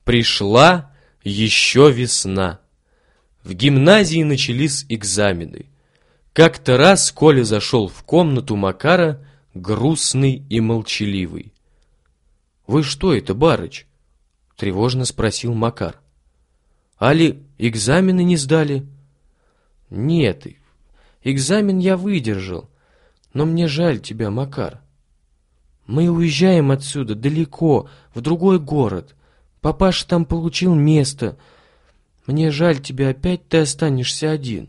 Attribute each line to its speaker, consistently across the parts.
Speaker 1: Пришла еще весна. В гимназии начались экзамены. Как-то раз Коля зашел в комнату Макара, грустный и молчаливый. «Вы что это, барыч?» — тревожно спросил Макар. «Али экзамены не сдали?» «Нет, экзамен я выдержал, но мне жаль тебя, Макар. Мы уезжаем отсюда далеко, в другой город. Папаша там получил место. Мне жаль тебя, опять ты останешься один».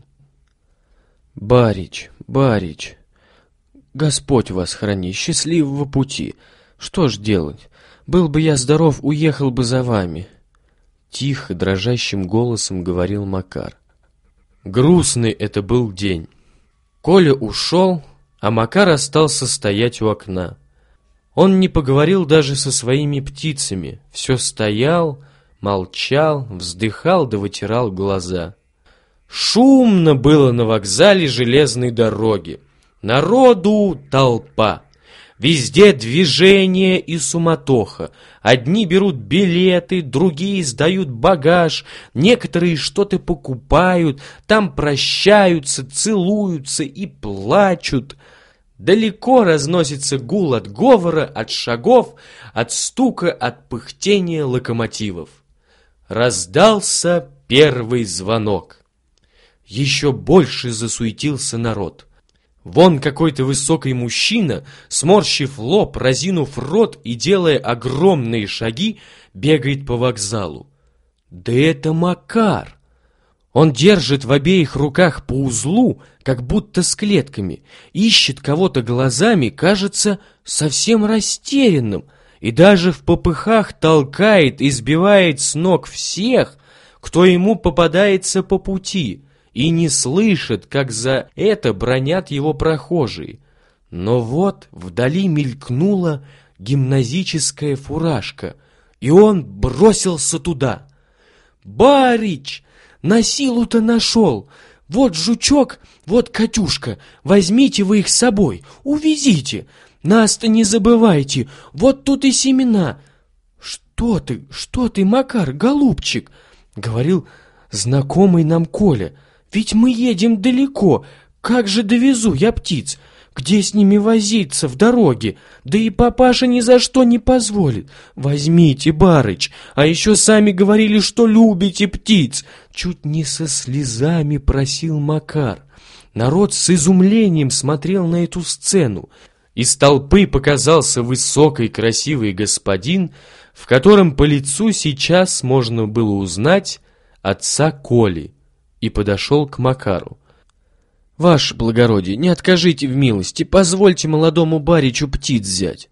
Speaker 1: «Барич, барич, Господь вас храни, счастливого пути. Что ж делать? Был бы я здоров, уехал бы за вами», — тихо, дрожащим голосом говорил Макар. Грустный это был день. Коля ушел, а Макар остался стоять у окна. Он не поговорил даже со своими птицами, все стоял, молчал, вздыхал да вытирал глаза. Шумно было на вокзале железной дороги. Народу толпа. Везде движение и суматоха. Одни берут билеты, другие сдают багаж, некоторые что-то покупают, там прощаются, целуются и плачут. Далеко разносится гул от говора, от шагов, от стука, от пыхтения локомотивов. Раздался первый звонок. Еще больше засуетился народ. Вон какой-то высокий мужчина, сморщив лоб, разинув рот и делая огромные шаги, бегает по вокзалу. Да это Макар! Он держит в обеих руках по узлу, как будто с клетками, ищет кого-то глазами, кажется совсем растерянным, и даже в попыхах толкает и сбивает с ног всех, кто ему попадается по пути, и не слышит, как за это бранят его прохожие. Но вот вдали мелькнула гимназическая фуражка, и он бросился туда. «Барич! На силу-то нашел! Вот жучок, вот Катюшка, возьмите вы их с собой, увезите! Нас-то не забывайте, вот тут и семена!» Что ты, Макар, голубчик?» — говорил знакомый нам Коля. «Ведь мы едем далеко, как же довезу я птиц? Где с ними возиться в дороге? Да и папаша ни за что не позволит. Возьмите, барыч, а еще сами говорили, что любите птиц!» Чуть не со слезами просил Макар. Народ с изумлением смотрел на эту сцену. Из толпы показался высокий красивый господин, в котором по лицу сейчас можно было узнать отца Коли, и подошел к Макару. «Ваше благородие, не откажите в милости, позвольте молодому баричу птиц взять».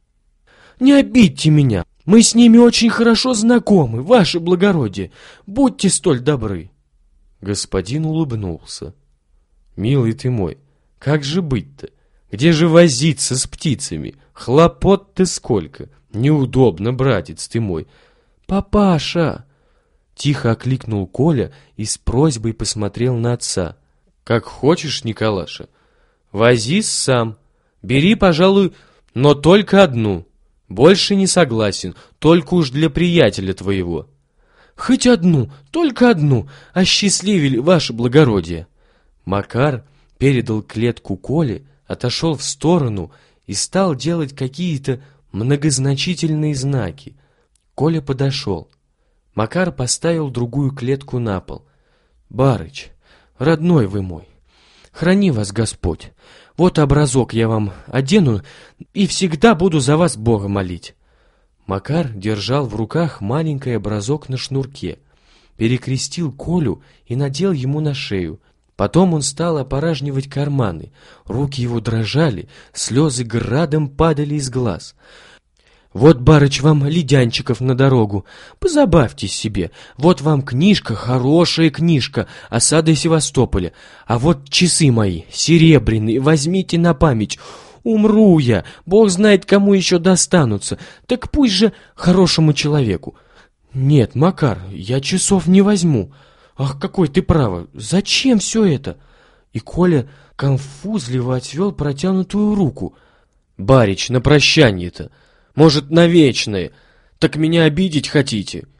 Speaker 1: «Не обидьте меня, мы с ними очень хорошо знакомы, ваше благородие, будьте столь добры». Господин улыбнулся. «Милый ты мой, как же быть-то? Где же возиться с птицами? Хлопот-то сколько! Неудобно, братец ты мой!» «Папаша!» Тихо окликнул Коля и с просьбой посмотрел на отца. «Как хочешь, Николаша. Возись сам. Бери, пожалуй, но только одну. Больше не согласен, только уж для приятеля твоего». «Хоть одну, только одну, осчастливили ваше благородие». Макар передал клетку Коле, отошел в сторону и стал делать какие-то многозначительные знаки. Коля подошел. Макар поставил другую клетку на пол. «Барыч, родной вы мой, храни вас Господь. Вот образок я вам одену и всегда буду за вас Бога молить». Макар держал в руках маленький образок на шнурке, перекрестил Колю и надел ему на шею. Потом он стал опоражнивать карманы. Руки его дрожали, слезы градом падали из глаз. «Вот, барыч, вам ледянчиков на дорогу, позабавьтесь себе. Вот вам книжка, хорошая книжка, осада Севастополя. А вот часы мои, серебряные, возьмите на память. Умру я, Бог знает, кому еще достанутся. Так пусть же хорошему человеку». «Нет, Макар, я часов не возьму. Ах, какой ты право, зачем все это?» И Коля конфузливо отвел протянутую руку. «Барич, на прощание-то. Может, на вечное. Так меня обидеть хотите?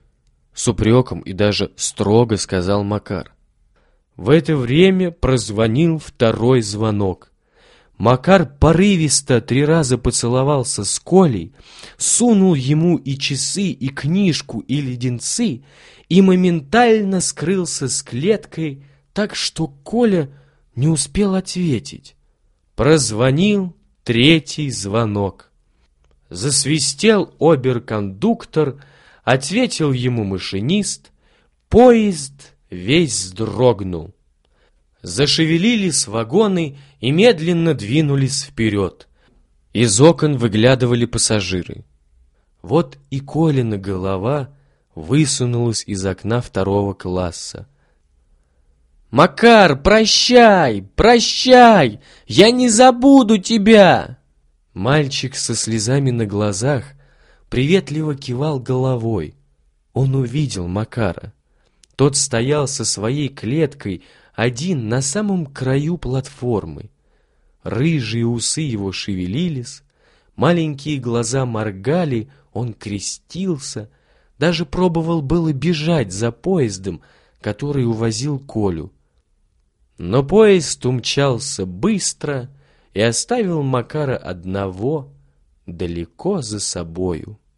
Speaker 1: С упреком и даже строго сказал Макар. В это время прозвонил второй звонок. Макар порывисто 3 раза поцеловался с Колей, сунул ему и часы, и книжку, и леденцы, и моментально скрылся с клеткой, так что Коля не успел ответить. Прозвонил 3-й звонок. Засвистел оберкондуктор, ответил ему машинист, поезд весь вздрогнул. Зашевелились вагоны и медленно двинулись вперед. Из окон выглядывали пассажиры. Вот и Колина голова высунулась из окна 2-го класса. «Макар, прощай, прощай! Я не забуду тебя!» Мальчик со слезами на глазах приветливо кивал головой. Он увидел Макара. Тот стоял со своей клеткой один на самом краю платформы. Рыжие усы его шевелились, маленькие глаза моргали, он крестился, даже пробовал было бежать за поездом, который увозил Колю. Но поезд умчался быстро и оставил Макара одного далеко за собою.